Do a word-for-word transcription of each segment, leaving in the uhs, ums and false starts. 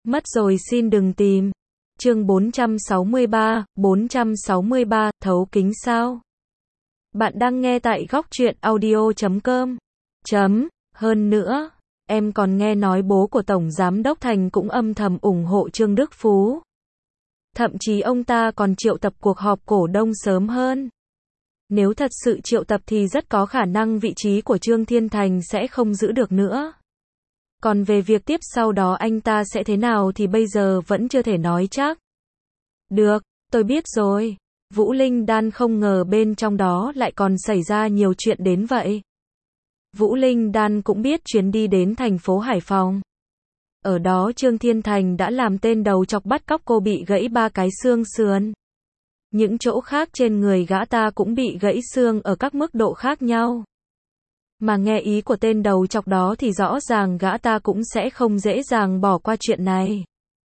Mất rồi xin đừng tìm. Chương bốn trăm sáu mươi ba, bốn trăm sáu mươi ba, thấu kính sao? Bạn đang nghe tại góc truyện audio chấm com. Chấm, hơn nữa, em còn nghe nói bố của Tổng Giám đốc Thành cũng âm thầm ủng hộ Trương Đức Phú. Thậm chí ông ta còn triệu tập cuộc họp cổ đông sớm hơn. Nếu thật sự triệu tập thì rất có khả năng vị trí của Trương Thiên Thành sẽ không giữ được nữa. Còn về việc tiếp sau đó anh ta sẽ thế nào thì bây giờ vẫn chưa thể nói chắc. Được, tôi biết rồi. Vũ Linh Đan không ngờ bên trong đó lại còn xảy ra nhiều chuyện đến vậy. Vũ Linh Đan cũng biết chuyến đi đến thành phố Hải Phòng. Ở đó Trương Thiên Thành đã làm tên đầu chọc bắt cóc cô bị gãy ba cái xương sườn. Những chỗ khác trên người gã ta cũng bị gãy xương ở các mức độ khác nhau. Mà nghe ý của tên đầu chọc đó thì rõ ràng gã ta cũng sẽ không dễ dàng bỏ qua chuyện này.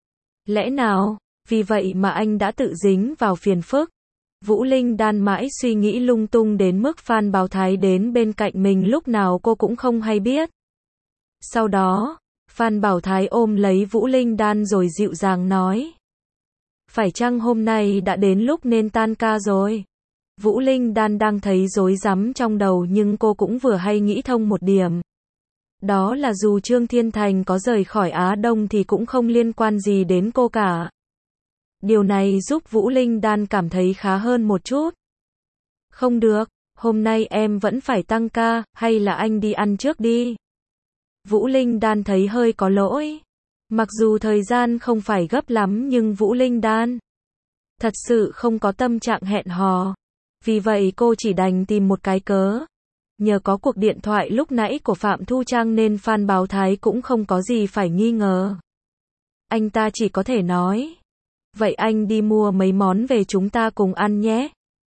Lẽ nào, vì vậy mà anh đã tự dính vào phiền phức? Vũ Linh Đan mãi suy nghĩ lung tung đến mức Phan Bảo Thái đến bên cạnh mình lúc nào cô cũng không hay biết. Sau đó, Phan Bảo Thái ôm lấy Vũ Linh Đan rồi dịu dàng nói. Phải chăng hôm nay đã đến lúc nên tan ca rồi? Vũ Linh Đan đang thấy rối rắm trong đầu nhưng cô cũng vừa hay nghĩ thông một điểm. Đó là dù Trương Thiên Thành có rời khỏi Á Đông thì cũng không liên quan gì đến cô cả. Điều này giúp Vũ Linh Đan cảm thấy khá hơn một chút. Không được, hôm nay em vẫn phải tăng ca, hay là anh đi ăn trước đi. Vũ Linh Đan thấy hơi có lỗi. Mặc dù thời gian không phải gấp lắm nhưng Vũ Linh Đan thật sự không có tâm trạng hẹn hò. Vì vậy cô chỉ đành tìm một cái cớ. Nhờ có cuộc điện thoại lúc nãy của Phạm Thu Trang nên Phan Bảo Thái cũng không có gì phải nghi ngờ. Anh ta chỉ có thể nói. Vậy anh đi mua mấy món về chúng ta cùng ăn nhé.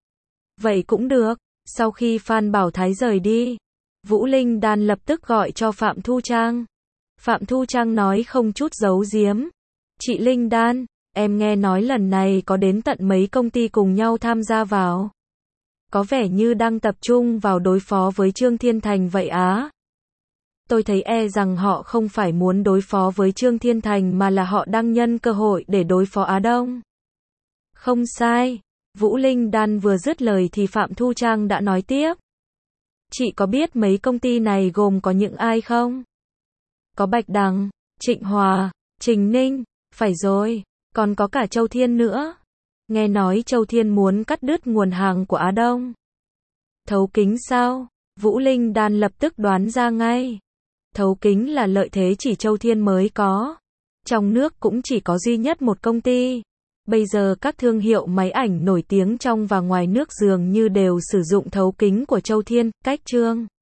Vậy cũng được. Sau khi Phan Bảo Thái rời đi, Vũ Linh Đan lập tức gọi cho Phạm Thu Trang. Phạm Thu Trang nói không chút giấu giếm. Chị Linh Đan, em nghe nói lần này có đến tận mấy công ty cùng nhau tham gia vào. Có vẻ như đang tập trung vào đối phó với Trương Thiên Thành vậy á. Tôi thấy e rằng họ không phải muốn đối phó với Trương Thiên Thành mà là họ đang nhân cơ hội để đối phó Á Đông. Không sai. Vũ Linh Đan vừa dứt lời thì Phạm Thu Trang đã nói tiếp. Chị có biết mấy công ty này gồm có những ai không? Có Bạch Đằng, Trịnh Hòa, Trình Ninh, phải rồi, còn có cả Châu Thiên nữa. Nghe nói Châu Thiên muốn cắt đứt nguồn hàng của Á Đông. Thấu kính sao? Vũ Linh Đan lập tức đoán ra ngay. Thấu kính là lợi thế chỉ Châu Thiên mới có. Trong nước cũng chỉ có duy nhất một công ty. Bây giờ các thương hiệu máy ảnh nổi tiếng trong và ngoài nước dường như đều sử dụng thấu kính của Châu Thiên, cách Trương